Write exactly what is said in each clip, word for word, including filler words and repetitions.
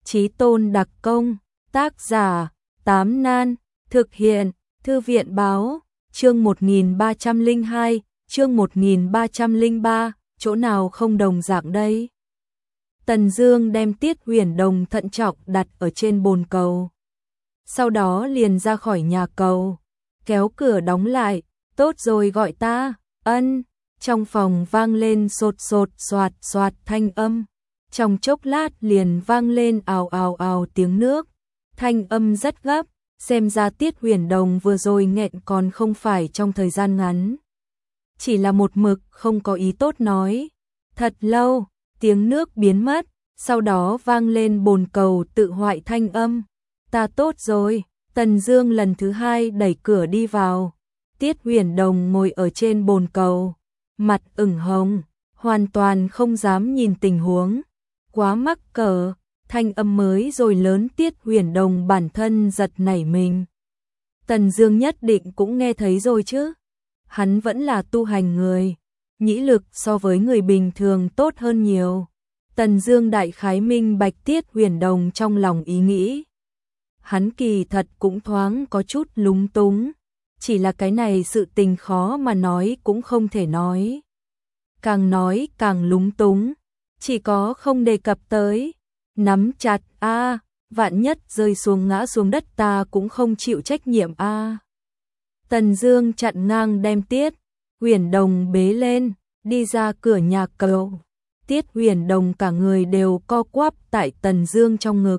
Chí tôn đặc công, tác giả, Tám Nan, thực hiện, Thư viện báo, chương một nghìn ba trăm lẻ hai, chương một nghìn ba trăm lẻ ba, chỗ nào không đồng dạng đây? Tần Dương đem Tiết Huyền Đồng thận trọng đặt ở trên bồn cầu. Sau đó liền ra khỏi nhà cầu, kéo cửa đóng lại, tốt rồi gọi ta, ân, trong phòng vang lên sột sột soạt soạt thanh âm. Trong chốc lát liền vang lên ào ào ào tiếng nước, thanh âm rất gấp, xem ra Tiết Huyền Đồng vừa rồi nghẹn còn không phải trong thời gian ngắn. Chỉ là một mực không có ý tốt nói. Thật lâu, tiếng nước biến mất, sau đó vang lên bồn cầu tự hoại thanh âm. Ta tốt rồi, Tần Dương lần thứ hai đẩy cửa đi vào. Tiết Huyền Đồng ngồi ở trên bồn cầu, mặt ửng hồng, hoàn toàn không dám nhìn tình huống. Quá mắc cỡ, thanh âm mới rồi lớn Tiết Huyền Đồng bản thân giật nảy mình. Tần Dương nhất định cũng nghe thấy rồi chứ. Hắn vẫn là tu hành người, nhĩ lực so với người bình thường tốt hơn nhiều. Tần Dương đại khái minh bạch Tiết Huyền Đồng trong lòng ý nghĩ. Hắn kỳ thật cũng thoáng có chút lúng túng, chỉ là cái này sự tình khó mà nói cũng không thể nói. Càng nói càng lúng túng, chỉ có không đề cập tới. Nắm chặt a, vạn nhất rơi xuống ngã xuống đất ta cũng không chịu trách nhiệm a. Tần Dương chặn ngang đem Tiết Huyền Đồng bế lên, đi ra cửa nhà cầu. Tiết Huyền Đồng cả người đều co quắp tại Tần Dương trong ngực.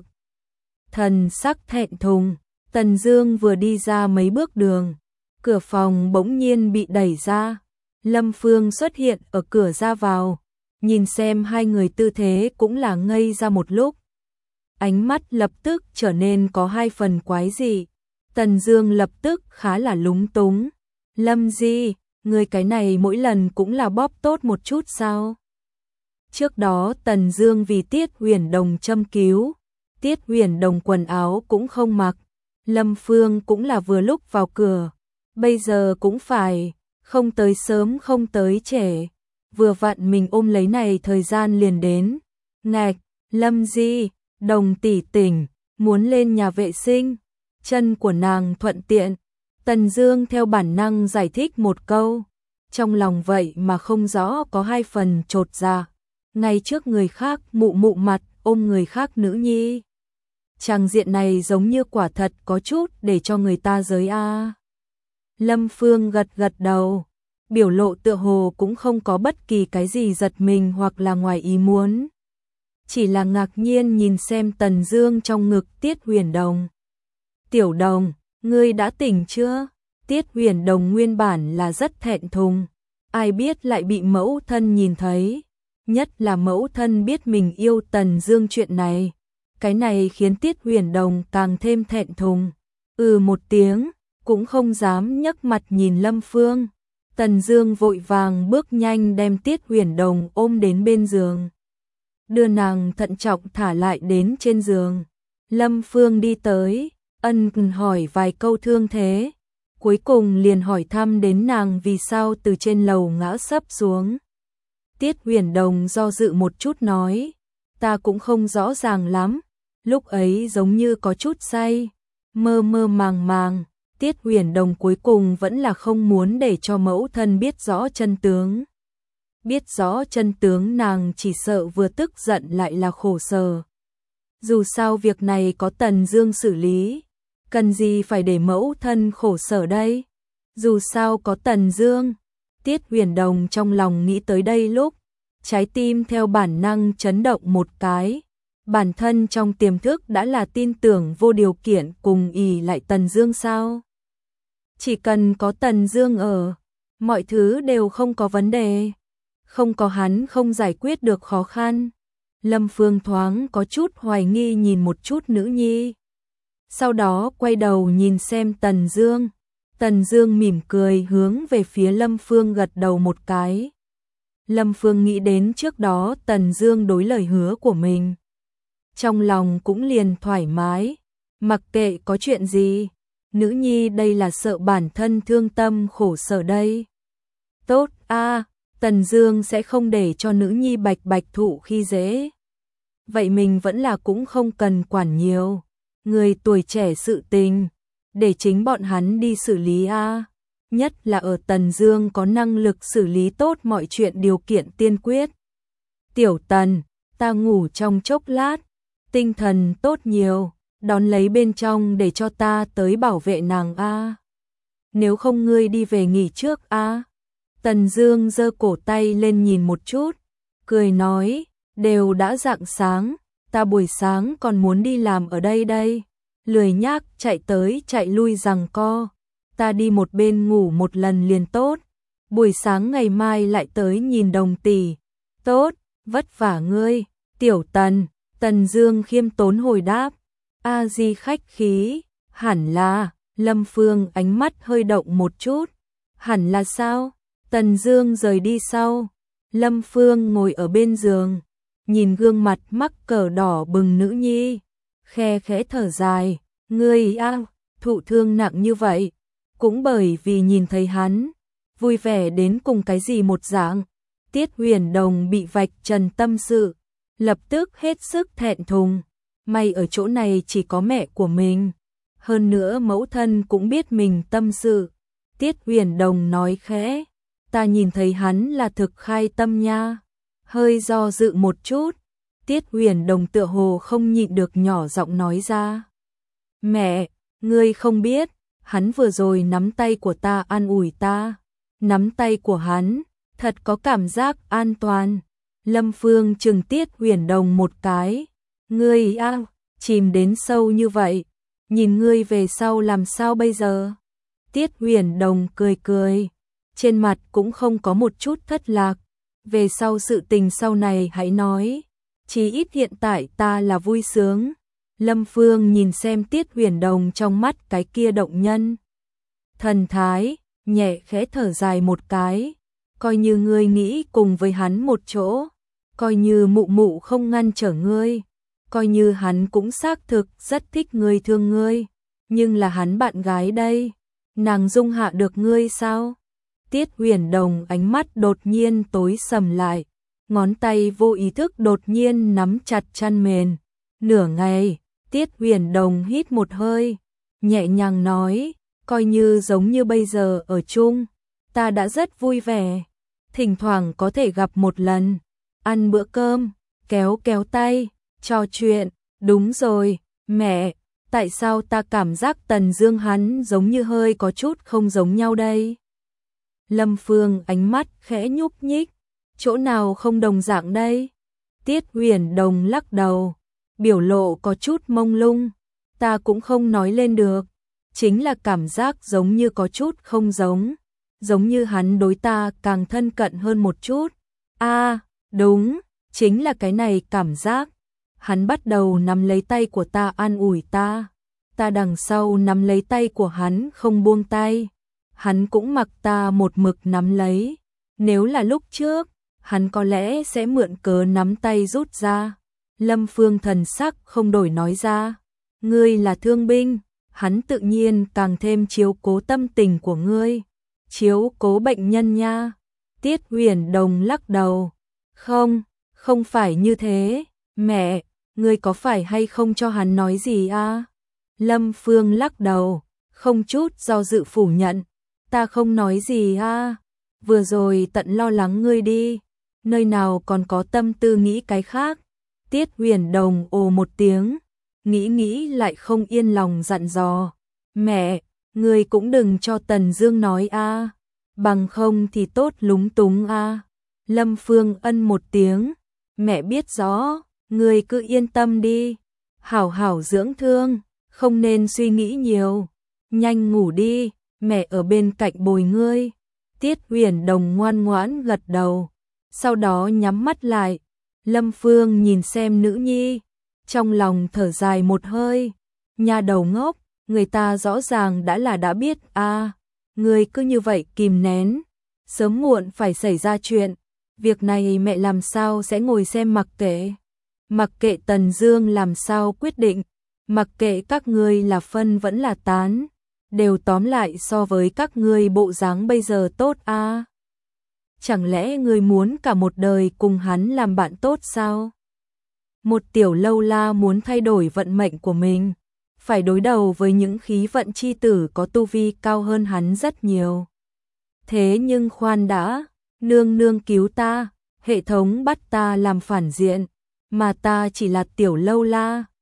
Thần sắc thẹn thùng, Tần Dương vừa đi ra mấy bước đường, cửa phòng bỗng nhiên bị đẩy ra. Lâm Phương xuất hiện ở cửa ra vào, nhìn xem hai người tư thế cũng là ngây ra một lúc. Ánh mắt lập tức trở nên có hai phần quái dị. Tần Dương lập tức khá là lúng túng. Lâm Di, người cái này mỗi lần cũng là bóp tốt một chút sao? Trước đó Tần Dương vì Tiết Huyền Đồng châm cứu, Tiết Huyền Đồng quần áo cũng không mặc. Lâm Phương cũng là vừa lúc vào cửa, bây giờ cũng phải, không tới sớm không tới trễ. Vừa vặn mình ôm lấy này thời gian liền đến. Ngạch, Lâm Di, Đồng tỷ tỉnh, muốn lên nhà vệ sinh. Chân của nàng thuận tiện. Tần Dương theo bản năng giải thích một câu. Trong lòng vậy mà không rõ có hai phần chột dạ. Ngay trước người khác mụ mụ mặt ôm người khác nữ nhi. Tràng diện này giống như quả thật có chút để cho người ta giới a. Lâm Phương gật gật đầu, biểu lộ tựa hồ cũng không có bất kỳ cái gì giật mình hoặc là ngoài ý muốn. Chỉ là ngạc nhiên nhìn xem Tần Dương trong ngực Tiết Huyền Đồng. Tiểu Đồng, ngươi đã tỉnh chưa? Tiết Huyền Đồng nguyên bản là rất thẹn thùng, ai biết lại bị mẫu thân nhìn thấy. Nhất là mẫu thân biết mình yêu Tần Dương chuyện này. Cái này khiến Tiết Huyền Đồng càng thêm thẹn thùng. Ừ một tiếng, cũng không dám nhấc mặt nhìn Lâm Phương. Tần Dương vội vàng bước nhanh đem Tiết Huyền Đồng ôm đến bên giường, đưa nàng thận trọng thả lại đến trên giường. Lâm Phương đi tới, ân cần hỏi vài câu thương thế, cuối cùng liền hỏi thăm đến nàng vì sao từ trên lầu ngã sấp xuống. Tiết Huyền Đồng do dự một chút nói, ta cũng không rõ ràng lắm, lúc ấy giống như có chút say, mơ mơ màng màng. Tiết Huyền Đồng cuối cùng vẫn là không muốn để cho mẫu thân biết rõ chân tướng. Biết rõ chân tướng nàng chỉ sợ vừa tức giận lại là khổ sở. Dù sao việc này có Tần Dương xử lý, cần gì phải để mẫu thân khổ sở đây? Dù sao có Tần Dương. Tiết Huyền Đồng trong lòng nghĩ tới đây lúc, trái tim theo bản năng chấn động một cái. Bản thân trong tiềm thức đã là tin tưởng vô điều kiện cùng ỷ lại Tần Dương sao? Chỉ cần có Tần Dương ở, mọi thứ đều không có vấn đề. Không có hắn không giải quyết được khó khăn. Lâm Phương thoáng có chút hoài nghi nhìn một chút nữ nhi. Sau đó quay đầu nhìn xem Tần Dương. Tần Dương mỉm cười hướng về phía Lâm Phương gật đầu một cái. Lâm Phương nghĩ đến trước đó Tần Dương đối lời hứa của mình, trong lòng cũng liền thoải mái. Mặc kệ có chuyện gì, nữ nhi đây là sợ bản thân thương tâm khổ sở đây. Tốt a, à, Tần Dương sẽ không để cho nữ nhi bạch bạch thụ khi dễ. vậy mình vẫn là cũng không cần quản nhiều. Người tuổi trẻ sự tình, để chính bọn hắn đi xử lý a. Nhất là ở Tần Dương có năng lực xử lý tốt mọi chuyện điều kiện tiên quyết. Tiểu Tần, ta ngủ trong chốc lát, tinh thần tốt nhiều, đón lấy bên trong để cho ta tới bảo vệ nàng a. Nếu không ngươi đi về nghỉ trước a. Tần Dương giơ cổ tay lên nhìn một chút, cười nói, đều đã rạng sáng, ta buổi sáng còn muốn đi làm ở đây đây. Lười nhác chạy tới chạy lui giằng co, ta đi một bên ngủ một lần liền tốt, buổi sáng ngày mai lại tới nhìn Đồng tỷ. Tốt, vất vả ngươi, Tiểu Tần. Tần Dương khiêm tốn hồi đáp, a di khách khí, hẳn là. Lâm Phương ánh mắt hơi động một chút, hẳn là sao? Tần Dương rời đi sau, Lâm Phương ngồi ở bên giường, nhìn gương mặt mắc cỡ đỏ bừng nữ nhi, khe khẽ thở dài, ngươi a, thụ thương nặng như vậy, cũng bởi vì nhìn thấy hắn, vui vẻ đến cùng cái gì một dạng. Tiết Huyền Đồng bị vạch trần tâm sự, lập tức hết sức thẹn thùng, may ở chỗ này chỉ có mẹ của mình, hơn nữa mẫu thân cũng biết mình tâm sự. Tiết Huyền Đồng nói khẽ, ta nhìn thấy hắn là thực khai tâm nha. Hơi do dự một chút, Tiết Huyền Đồng tựa hồ không nhịn được nhỏ giọng nói ra, mẹ, ngươi không biết, hắn vừa rồi nắm tay của ta an ủi ta, nắm tay của hắn, thật có cảm giác an toàn. Lâm Phương trừng Tiết Huyền Đồng một cái, ngươi a, chìm đến sâu như vậy, nhìn ngươi về sau làm sao bây giờ? Tiết Huyền Đồng cười cười, trên mặt cũng không có một chút thất lạc, về sau sự tình sau này hãy nói, chí ít hiện tại ta là vui sướng. Lâm Phương nhìn xem Tiết Huyền Đồng trong mắt cái kia động nhân thần thái, nhẹ khẽ thở dài một cái, coi như ngươi nghĩ cùng với hắn một chỗ, coi như mụ mụ không ngăn trở ngươi, coi như hắn cũng xác thực rất thích ngươi thương ngươi, nhưng là hắn bạn gái đây, nàng dung hạ được ngươi sao? Tiết Huyền Đồng ánh mắt đột nhiên tối sầm lại, ngón tay vô ý thức đột nhiên nắm chặt chăn mền. Nửa ngày, Tiết Huyền Đồng hít một hơi, nhẹ nhàng nói, coi như giống như bây giờ ở chung, ta đã rất vui vẻ, thỉnh thoảng có thể gặp một lần, ăn bữa cơm, kéo kéo tay, trò chuyện. Đúng rồi, mẹ, tại sao ta cảm giác Tần Dương hắn giống như hơi có chút không giống nhau đây? Lâm Phương ánh mắt khẽ nhúc nhích, chỗ nào không đồng dạng đây? Tiết Huyền Đồng lắc đầu, biểu lộ có chút mông lung, ta cũng không nói lên được, chính là cảm giác giống như có chút không giống, giống như hắn đối ta càng thân cận hơn một chút. A, à, đúng, chính là cái này cảm giác. Hắn bắt đầu nắm lấy tay của ta an ủi ta, ta đằng sau nắm lấy tay của hắn không buông tay, hắn cũng mặc ta một mực nắm lấy, nếu là lúc trước, hắn có lẽ sẽ mượn cớ nắm tay rút ra. Lâm Phương thần sắc không đổi nói ra, ngươi là thương binh, hắn tự nhiên càng thêm chiếu cố tâm tình của ngươi, chiếu cố bệnh nhân nha. Tiết Huyền Đồng lắc đầu, không, không phải như thế, mẹ, ngươi có phải hay không cho hắn nói gì à? Lâm Phương lắc đầu, không chút do dự phủ nhận, ta không nói gì à, vừa rồi tận lo lắng ngươi đi, nơi nào còn có tâm tư nghĩ cái khác. Tiết Huyền Đồng ồ một tiếng, nghĩ nghĩ lại không yên lòng dặn dò, mẹ, ngươi cũng đừng cho Tần Dương nói a, bằng không thì tốt lúng túng a. Lâm Phương ân một tiếng, mẹ biết rõ, ngươi cứ yên tâm đi, hảo hảo dưỡng thương, không nên suy nghĩ nhiều, nhanh ngủ đi, mẹ ở bên cạnh bồi ngươi. Tiết Huyền Đồng ngoan ngoãn gật đầu, sau đó nhắm mắt lại. Lâm Phương nhìn xem nữ nhi, trong lòng thở dài một hơi, nhà đầu ngốc, người ta rõ ràng đã là đã biết a, à, ngươi cứ như vậy kìm nén, sớm muộn phải xảy ra chuyện, việc này mẹ làm sao sẽ ngồi xem mặc kệ. Mặc kệ Tần Dương làm sao quyết định, mặc kệ các ngươi là phân vẫn là tán, đều tóm lại so với các ngươi bộ dáng bây giờ tốt a. À. Chẳng lẽ ngươi muốn cả một đời cùng hắn làm bạn tốt sao? Một tiểu lâu la muốn thay đổi vận mệnh của mình, phải đối đầu với những khí vận chi tử có tu vi cao hơn hắn rất nhiều. Thế nhưng khoan đã, nương nương cứu ta, hệ thống bắt ta làm phản diện, mà ta chỉ là tiểu lâu la,